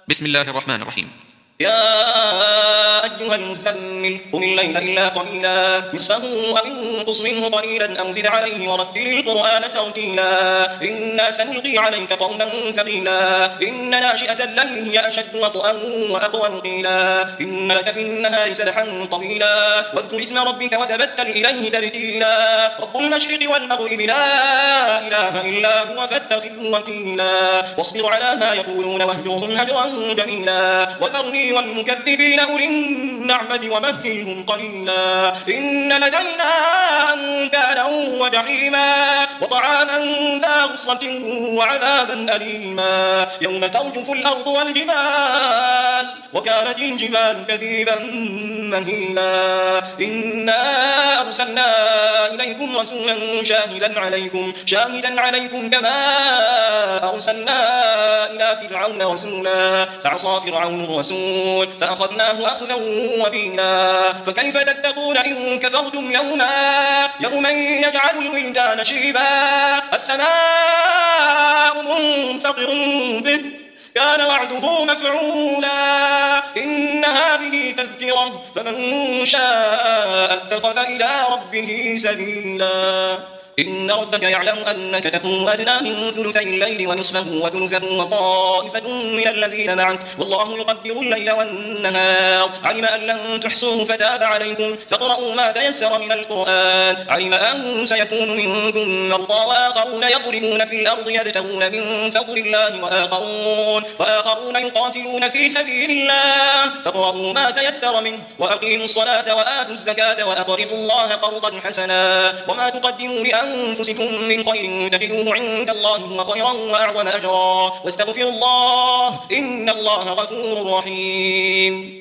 بسم الله الرحمن الرحيم. يا أيها المزمل قم الليل إلا قليلا نصفه أو انقص منه قليلا أو زد عليه ورتل القرآن ترتيلا إنا سنلقي عليك قولا ثقيلا إن ناشئة الليل هي أشد وطئا وأقوم قيلا إن لك في النهار سبحا طويلا واذكر اسم ربك وتبتل إليه تبتيلا رب المشرق والمغرب لا إله إلا هو فاتخذه وكيلا واصبر على ما يقولون واهجرهم هجرا جميلا وذرني والمكذبين أولي النعمة ومهلهم قليلا إن لدينا أنكالا وجحيما وطعاما ذا غصة وعذابا أليما يوم ترجف الأرض والجبال وكانت الجبال كثيبا مهيلا إنا أرسلنا إليكم رسولا شاهدا عليكم كما أرسلنا إلى فرعون رسولا فعصى فرعون الرسول فأخذناه أخذا وبيلا فكيف تتقون إن كفرتم يوما يجعل الولدان شيبا السماء منفطر به كان وعده مفعولا إن هذه تذكرة فمن شاء اتخذ إلى ربه سبيلا إن ربك يعلم أنك تقوم أدنى من ثلثي الليل ونصفه وثلثه وطائفة من الذين معك والله يقدر الليل والنهار علم أن لن تحصوه فتاب عليكم فاقرؤوا ما تيسر من القرآن علم أن سيكون منكم مرضى وآخرون يضربون في الأرض يبتغون من فضل الله وآخرون يقاتلون في سبيل الله فاقرؤوا ما تيسر منه وأقيموا الصلاة وآتوا الزكاة وأقرضوا الله قرضا حسنا وما تقدموا أنفسكم من خير تجدوه عند الله هو خيرا وأعظم أجرا واستغفروا الله إن الله غفور رحيم.